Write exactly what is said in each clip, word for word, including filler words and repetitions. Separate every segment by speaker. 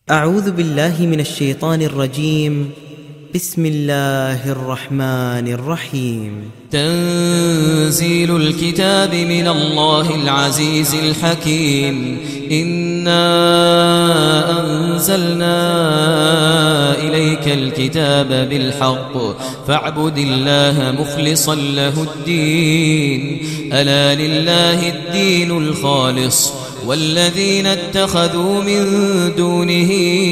Speaker 1: أعوذ بالله من الشيطان الرجيم. بسم الله الرحمن الرحيم.
Speaker 2: تنزيل الكتاب من الله العزيز الحكيم. إنا أنزلنا إليك الكتاب بالحق فاعبد الله مخلصا له الدين. ألا لله الدين الخالص والذين اتخذوا من دونه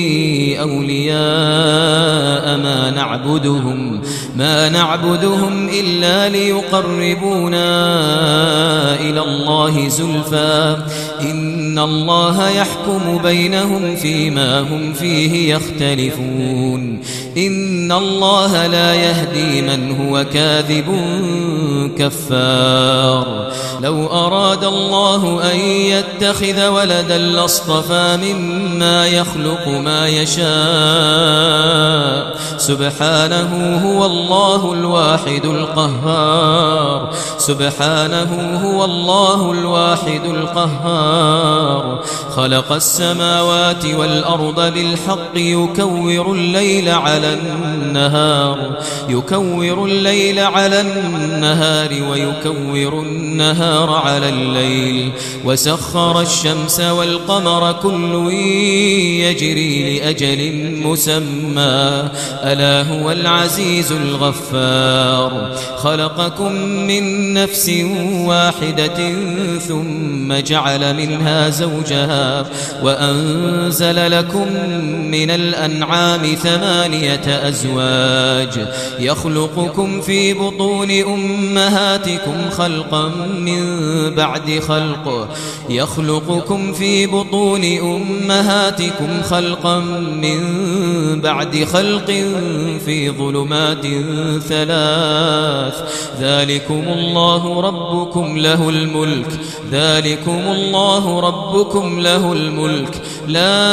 Speaker 2: أولياء ما نعبدهم ما نعبدهم إلا ليقربونا إلى الله زلفى إن الله يحكم بينهم فيما هم فيه يختلفون. إن الله لا يهدي من هو كاذب كفار. لو أراد الله أن يتخذ ولدا لاصطفى مما يخلق ما يشاء سبحانه هو الله الواحد القهار. سبحانه هو الله الواحد القهار. خلق السماوات والأرض بالحق يكور الليل على النهار يكور الليل على النهار ويكور النهار على الليل وسخر الشمس والقمر كل يجري لأجل مسمى ألا هو العزيز الغفار. خلقكم من نفس واحدة ثم جعل منها زوجها وأنزل لكم من الأنعام ثمانية أزواج يخلقكم في بطون أمهاتكم خلقا من بعد خلق يخلقكم في بطون أمهاتكم خلقا من بعد خلق في ظلمات ثلاث. ذلكم الله ربكم له الملك ذلكم الله ربكم له الملك لا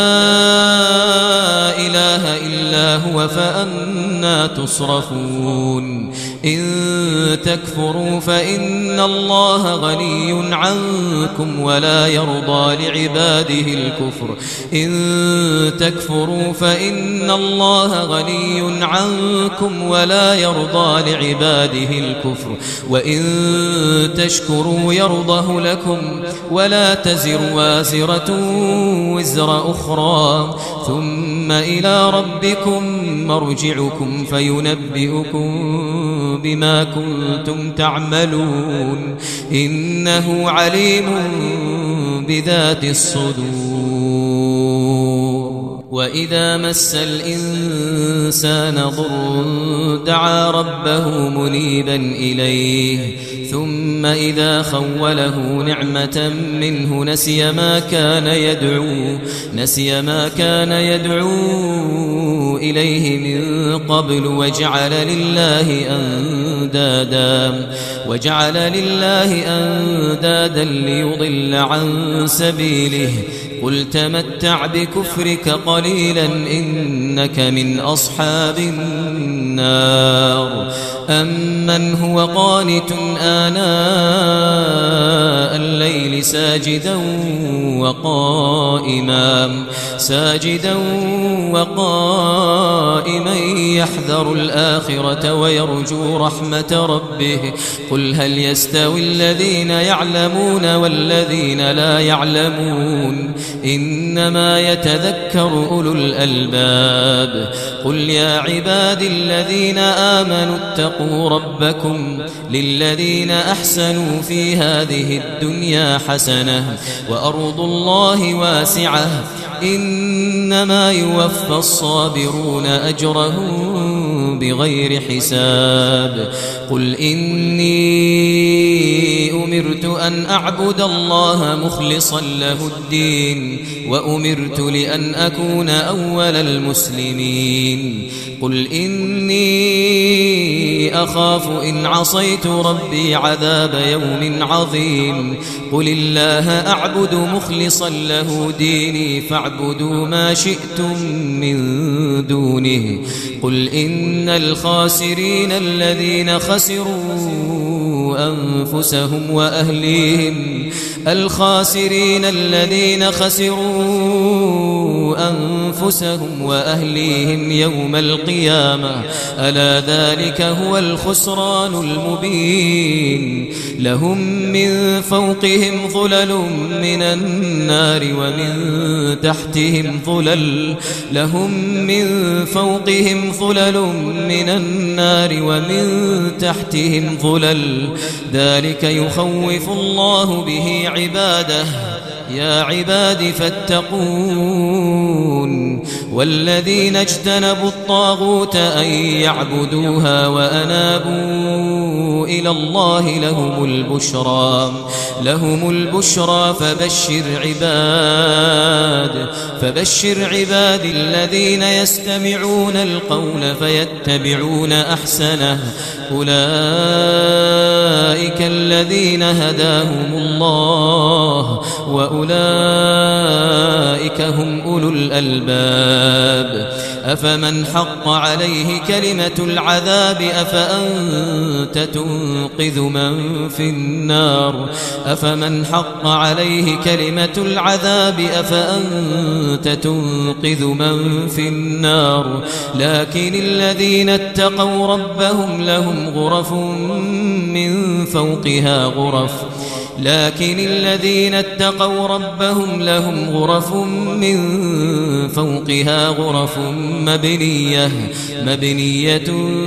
Speaker 2: إله إلا هو فأنى تصرفون. إن تكفروا فإن الله غني عنكم ولا يرضى لعباده الكفر إن تكفروا فإن الله غني عنكم ولا يرضى لعباده الكفر وإن تشكروا يرضه لكم ولا تزر وازرة وزر أخرى ثم إلى ربكم مرجعكم فينبئكم بما كنتم تعملون إنه عليم بذات الصدور. وإذا مس الإنسان ضر دعا ربه منيبا إليه ثم إذا خوله نعمة منه نسي ما كان يدعو نسي ما كان يدعو إليه من قبل وجعل لله أندادا وجعل لله أندادا ليضل عن سبيله. قل تمتع بكفرك قليلا إنك من أصحاب النار. أمن هو قانت آناء الليل ساجدا وقائما ساجدا وقائما يحذر الآخرة ويرجو رحمة ربه. قل هل يستوي الذين يعلمون والذين لا يعلمون إنما يتذكر أولو الألباب. قل يا عباد الذين آمنوا اتقوا ربكم للذين أحسنوا في هذه الدنيا حسنة وأرض الله واسعة إنما يوفى الصابرون أجرهم بغير حساب. قل إني أمرت أن أعبد الله مخلصا له الدين وأمرت لأن أكون أول المسلمين. قل إني أخاف إن عصيت ربي عذاب يوم عظيم. قل الله أعبد مخلصا له ديني فاعبدوا ما شئتم من دونه. قل إن الخاسرين الذين خسروا أنفسهم وأهليهم الخاسرين الذين خسروا أنفسهم وأهليهم يوم القيامة ألا ذلك هو الخسران المبين لهم من فوقهم ظلل من النار ومن تحتهم ظلل لهم من فوقهم ظلل من النار ومن تحتهم ظلل ذلك يخوف الله به عباده يا عباد فاتقون والذين اجتنبوا الطاغوت أن يعبدوها وأنابوا إلى الله لهم البشرى لهم البشرى فبشر عباد فبشر عباد الذين يستمعون القول فيتبعون أحسنه أولئك الذين هداهم الله وأولئك هم أولو الألباب أفمن حق عليه كلمة العذاب أفأنت تنقذ من في النار أفمن حق عليه كلمة العذاب أفأنت تنقذ من في النار لكن الذين اتقوا ربهم لهم غرف من فوقها غرف لكن الذين اتقوا ربهم لهم غرف من فوقها غرف مبنية مبنية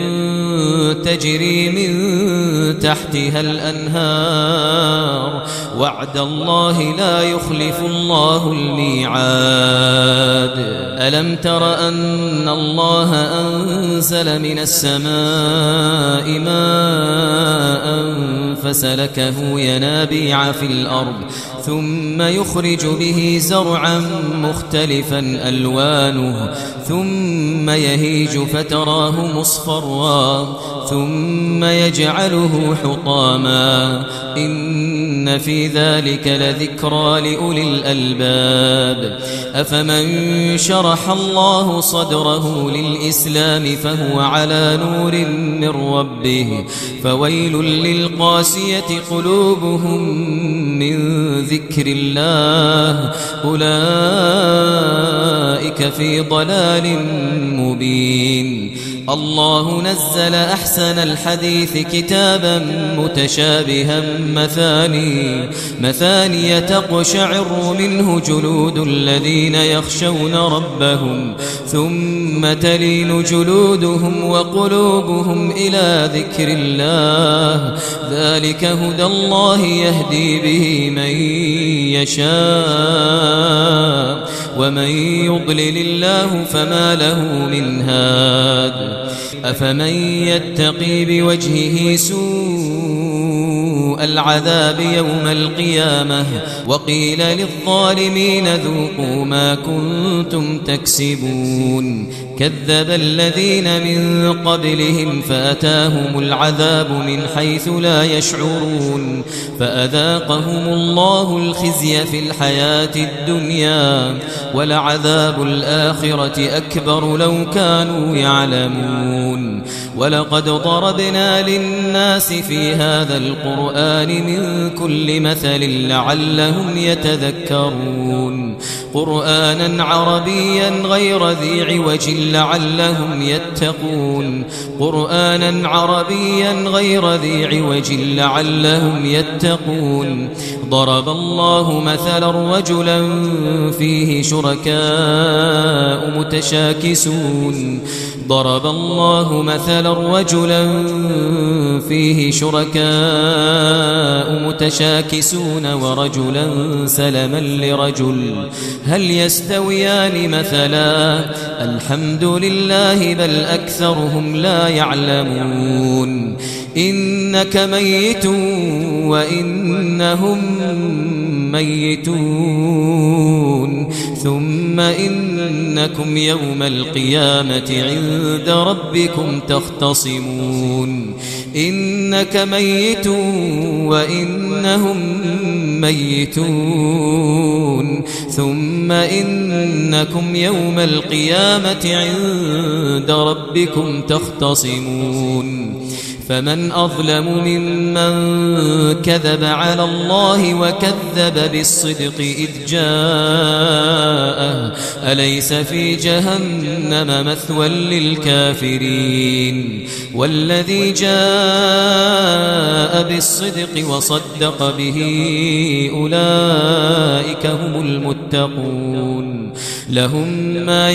Speaker 2: تجري من تحتها الأنهار وعد الله لا يخلف الله الميعاد ألم تر أن الله أنزل من السماء ماء فسلكه ينابيع في الأرض ثم يخرج به زرعا مختلفا ألوانه ثم يهيج فتراه مصفرا ثم يجعله حطاما إن في ذلك لذكرى لأولي الألباب أفمن شرح الله صدره للإسلام فهو على نور من ربه فويل للقاسية قلوبهم من ذكر الله أولئك في ضلال مبين الله نزل أحسن الحديث كتابا متشابها مثاني مثاني تقشعر منه جلود الذين يخشون ربهم ثم تلين جلودهم وقلوبهم إلى ذكر الله ذلك هدى الله يهدي به من يشاء ومن يضلل الله فما له من هاد أفمن يتقي بوجهه سوء العذاب يوم القيامة وقيل للظالمين ذوقوا ما كنتم تكسبون كذب الذين من قبلهم فأتاهم العذاب من حيث لا يشعرون فأذاقهم الله الخزي في الحياة الدنيا ولعذاب الآخرة أكبر لو كانوا يعلمون ولقد ضربنا للناس في هذا القرآن من كل مثل لعلهم يتذكرون قرآنا عربيا غير ذي عوج لعلهم يتقون قرآنا عربيا غير ذي عوج لعلهم يتقون ضرب الله مثلا رجلا فيه شركاء متشاكسون ضرب الله مثلا رجلا فيه شركاء متشاكسون ورجلا سلما لرجل هل يستويان مثلا الحمد لله بل أكثرهم لا يعلمون إنك ميت وإنهم ميتون ثم إنكم يوم القيامة عند ربكم تختصمون إنك ميت وإنهم ميتون ثم إنكم يوم القيامة عند ربكم تختصمون فمن أظلم ممن كذب على الله وكذب بالصدق إذ جاءه أليس في جهنم مثوى للكافرين والذي جاء بالصدق وصدق به أولئك هم المتقون لهم ما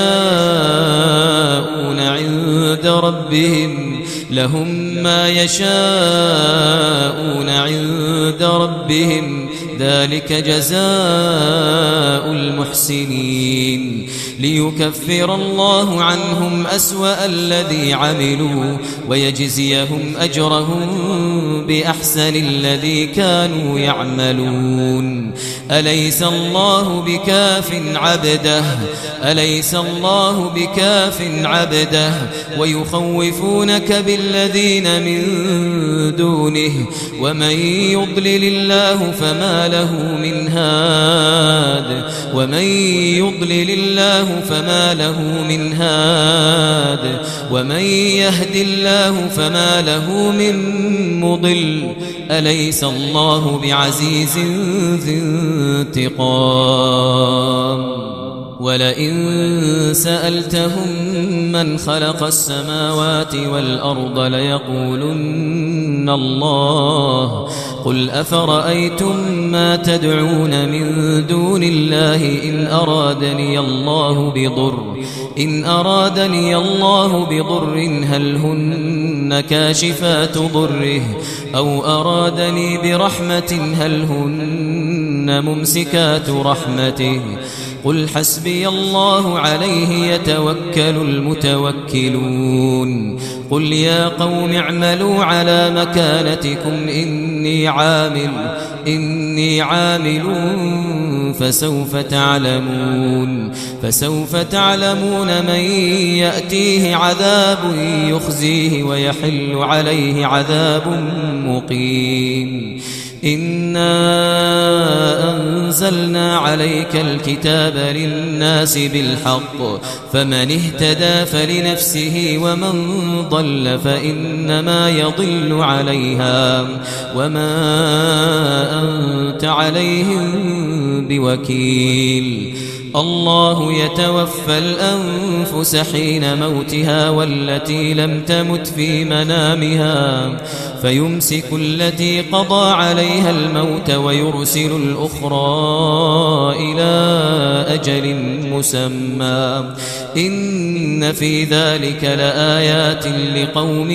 Speaker 2: يشاءون عند ربهم لهم ما يشاءون عند ربهم ذلك جزاء المحسنين ليكفر الله عنهم أسوأ الذي عملوا ويجزيهم أجرهم بأحسن الذي كانوا يعملون أليس الله بكاف عبده أليس الله بكاف عبده ويخوفونك بالذين من دونه ومن يضلل الله فما له من هاد ومن يضلل الله فما له من هاد ومن يهد الله فما له من مضل أليس الله بعزيز ذي انتقام ولئن سألتهم من خلق السماوات والأرض ليقولن الله قل أفرأيتم ما تدعون من دون الله إن أرادني الله بضر إن أرادني الله بضر هل هن كاشفات ضره أو أرادني برحمة هل هن ممسكات رحمته قل حسبي الله عليه يتوكل المتوكلون قل يا قوم اعملوا على مكانتكم إني عامل إني عامل فسوف تعلمون فسوف تعلمون من يأتيه عذاب يخزيه ويحل عليه عذاب مقيم إنا أنزلنا عليك الكتاب للناس بالحق فمن اهتدى فلنفسه ومن ضل فإنما يضل عليها وما أنت عليهم بوكيل الله يتوفى الأنفس حين موتها والتي لم تمت في منامها فيمسك التي قضى عليها الموت ويرسل الأخرى إلى أجل مسمى إن في ذلك لآيات لقوم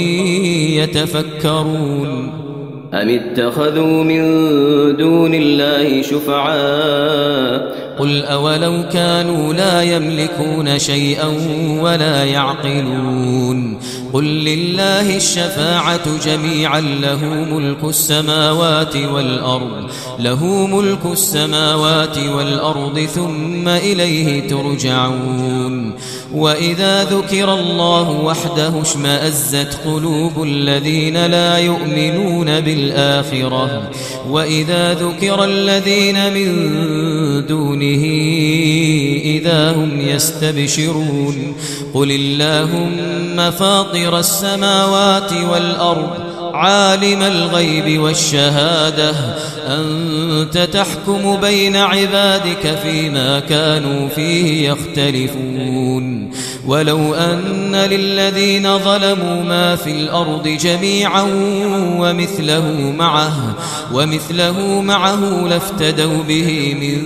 Speaker 2: يتفكرون
Speaker 3: أم اتخذوا من دون الله شفعاء
Speaker 2: قل أولو كانوا لا يملكون شيئا ولا يعقلون قل لله الشفاعة جميعا له ملك السماوات والأرض له ملك السماوات والأرض ثم إليه ترجعون وإذا ذكر الله وحده اشمأزت قلوب الذين لا يؤمنون بالآخرة وإذا ذكر الذين من دونه إذا هم يستبشرون قل اللهم فاطر السماوات والأرض عالم الغيب والشهادة أنت تحكم بين عبادك فيما كانوا فيه يختلفون ولو أن للذين ظلموا ما في الأرض جميعا ومثله معه ومثله معه لافتدوا به من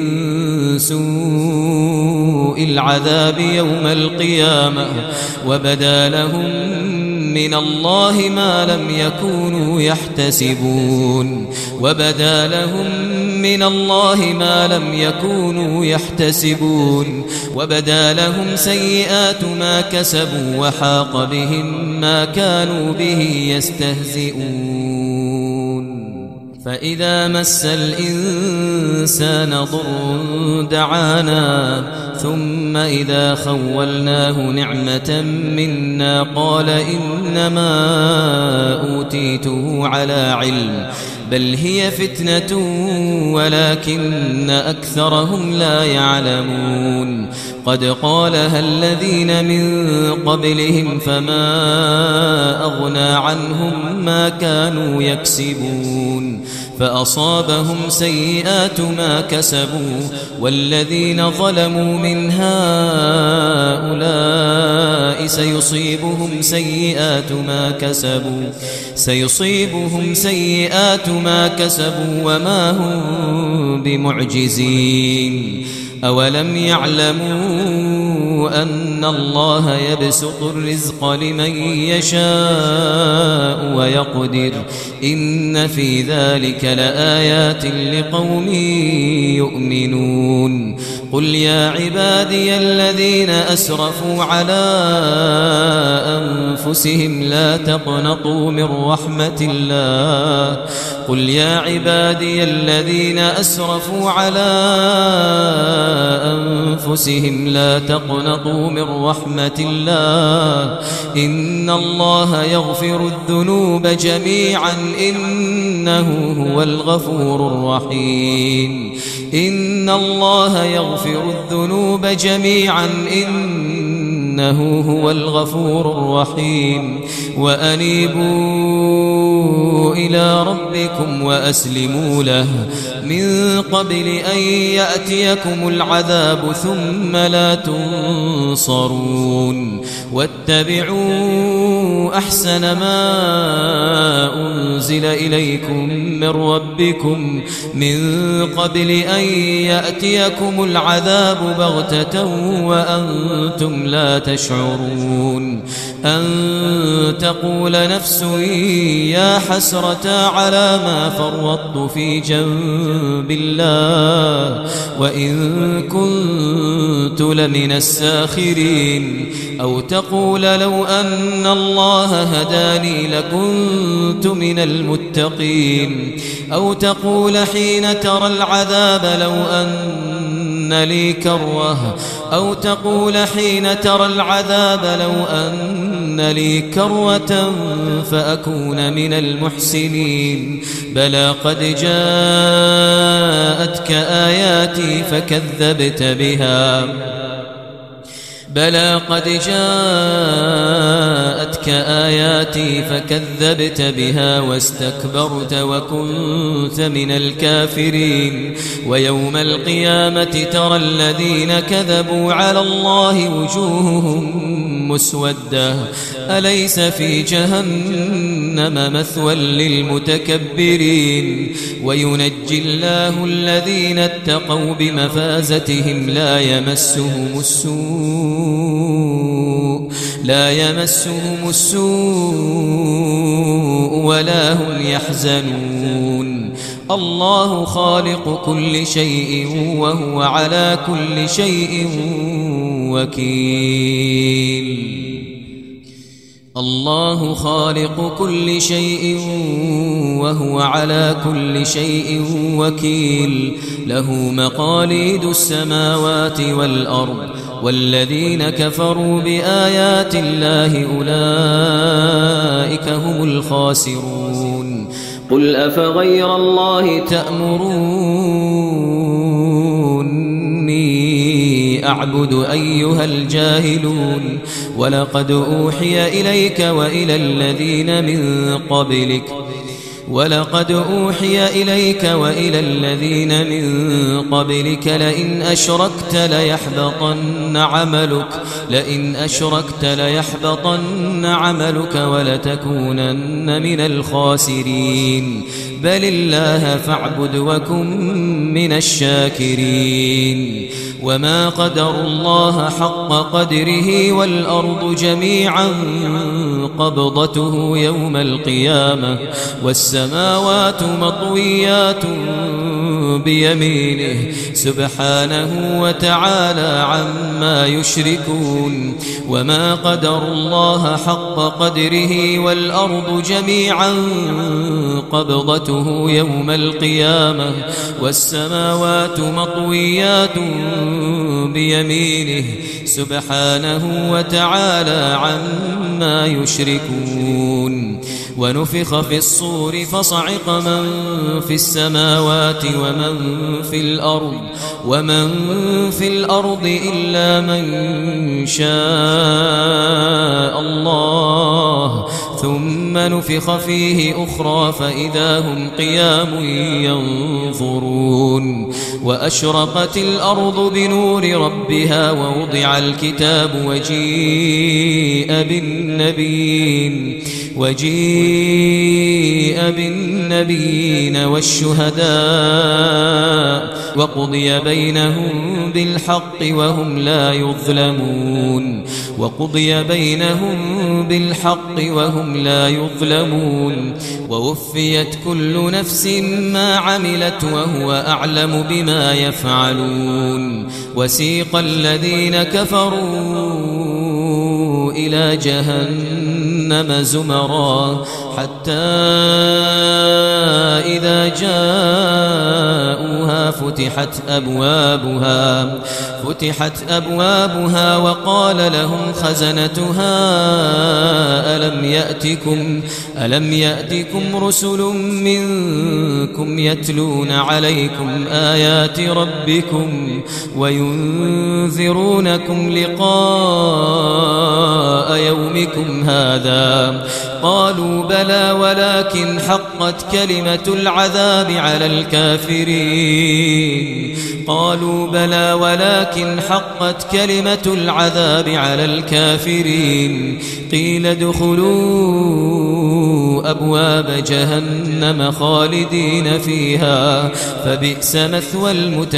Speaker 2: سوء العذاب يوم القيامة وبدا لهم من الله ما لم يكونوا يحتسبون وبدا لهم من الله ما لم يكونوا يحتسبون وبدا لهم سيئات ما كسبوا وحاق بهم ما كانوا به يستهزئون فإذا مس الإنسان ضر دعانا ثم إذا خولناه نعمة منا قال إنما أوتيته على علم بل هي فتنة ولكن أكثرهم لا يعلمون قد قالها الذين من قبلهم فما أغنى عنهم ما كانوا يكسبون فأصابهم سيئات ما كسبوا والذين ظلموا من هؤلاء سيصيبهم سيئات ما كسبوا سيصيبهم سيئات ما كسبوا وما هم بمعجزين أولم يعلموا أن الله يبسط الرزق لمن يشاء ويقدر إن في ذلك لآيات لقوم يؤمنون قل يا عبادي الذين أسرفوا على أنفسهم لا تقنطوا من رحمة الله قل يا عبادي الذين أسرفوا على أنفسهم لا تقنطوا من رحمة الله إن الله يغفر الذنوب جميعا إنه هو الغفور الرحيم إن الله يغفر الذنوب جميعا إنه هو الغفور الرحيم وأنيبوا إلى ربكم وأسلموا له من قبل أن يأتيكم العذاب ثم لا تنصرون واتبعوا أحسن ما أنزل إليكم من ربكم من قبل أن يأتيكم العذاب بغتة وأنتم لا تشعرون أن تقول نفس يا حسرة على ما فرطت في جنب الله وإن كنت لمن الساخرين أو تقول لو أن الله هداني لكنت من المتقين أو تقول حين ترى العذاب لو أن لي كروة أو تقول حين ترى العذاب لو أن لي كروة فأكون من المحسنين بلى قد جاءتك آياتي فكذبت بها بلى قد جاءتك آياتي فكذبت بها واستكبرت وكنت من الكافرين ويوم القيامة ترى الذين كذبوا على الله وجوههم مسودة أليس في جهنم مثوى للمتكبرين وينجي الله الذين اتقوا بمفازتهم لا يمسهم السوء لا يمسهم السوء ولا هم يحزنون الله خالق كل شيء وهو على كل شيء وكيل الله خالق كل شيء وهو على كل شيء وكيل له مقاليد السماوات والأرض والذين كفروا بآيات الله أولئك هم الخاسرون
Speaker 3: قل أفغير الله
Speaker 2: تأمروني أعبد أيها الجاهلون ولقد أوحي إليك وإلى الذين من قبلك ولقد أوحي إليك وإلى الذين من قبلك لئن أشركت ليحبطن عملك لئن أشركت ليحبطن عملك ولتكونن من الخاسرين بل الله فاعبد وكن من الشاكرين وما قدر الله حق قدره والأرض جميعا قبضته يوم القيامة والسماوات مطويات بيمينه سبحانه وتعالى عما يشركون وما قدر الله حق قدره والأرض جميعا قبضته يوم القيامة والسماوات مطويات بيمينه سبحانه وتعالى عما يشركون ونفخ في الصور فصعق من في السماوات ومن في الأرض ومن في الأرض إلا من شاء الله ثم نفخ فيه أخرى فإذا هم قيام ينظرون وأشرقت الأرض بنور ربها ووضع الكتاب وجيء بالنبيين وجيء بالنبيين والشهداء وقضي بينهم بالحق وهم لا يظلمون وقضي بينهم بالحق وهم لا يظلمون ووفيت كل نفس ما عملت وهو أعلم بما يفعلون وسيق الذين كفروا إلى جهنم زمرا حتى إذا جاءوها فتحت أبوابها فتحت أبوابها وقال لهم خزنتها ألم يأتكم ألم يأتكم رسل منكم يتلون عليكم آيات ربكم وينذرونكم لقاء يومكم هذا قالوا بلى ولكن حقت كلمة العذاب على الكافرين قالوا بلى ولكن حقت كلمة العذاب على الكافرين قيل ادخلوا أبواب جهنم خالدين فيها فبئس مثوى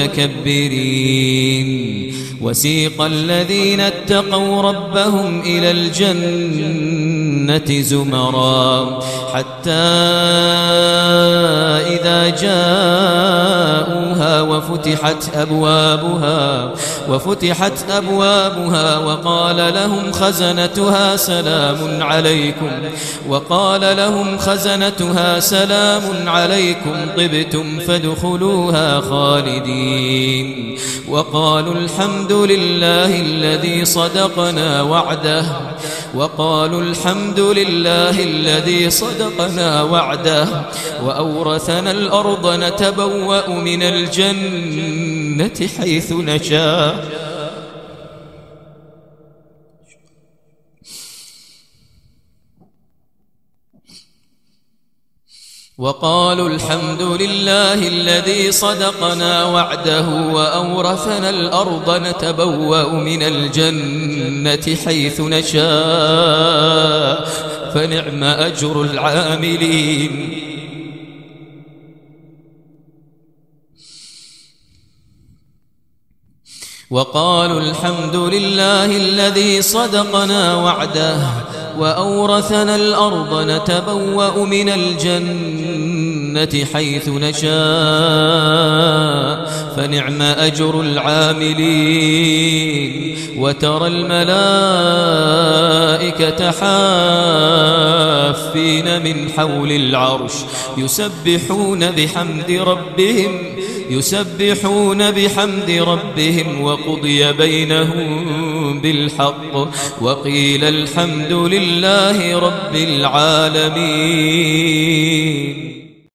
Speaker 2: المتكبرين وسيق الذين اتقوا ربهم إلى الجنة زمرا حتى إذا جاءوها وفتحت أبوابها وفتحت أبوابها وقال لهم خزنتها سلام عليكم وقال لهم خزنتها سلام عليكم طبتم فادخلوها خالدين وقالوا الحمد لله الذي صدقنا وعده وقالوا الحمد لله الذي صدقنا وعده وأورثنا الأرض نتبوأ من الجنة حيث نشاء وقالوا الحمد لله الذي صدقنا وعده وأورثنا الأرض نتبوأ من الجنة حيث نشاء فنعم أجر العاملين وقالوا الحمد لله الذي صدقنا وعده وأورثنا الأرض نتبوأ من الجنة حيث نشاء فنعم أجر العاملين وترى الملائكة حافين من حول العرش يسبحون بحمد ربهم يسبحون بحمد ربهم وقضي بينهم بالحق وقيل الحمد لله رب العالمين.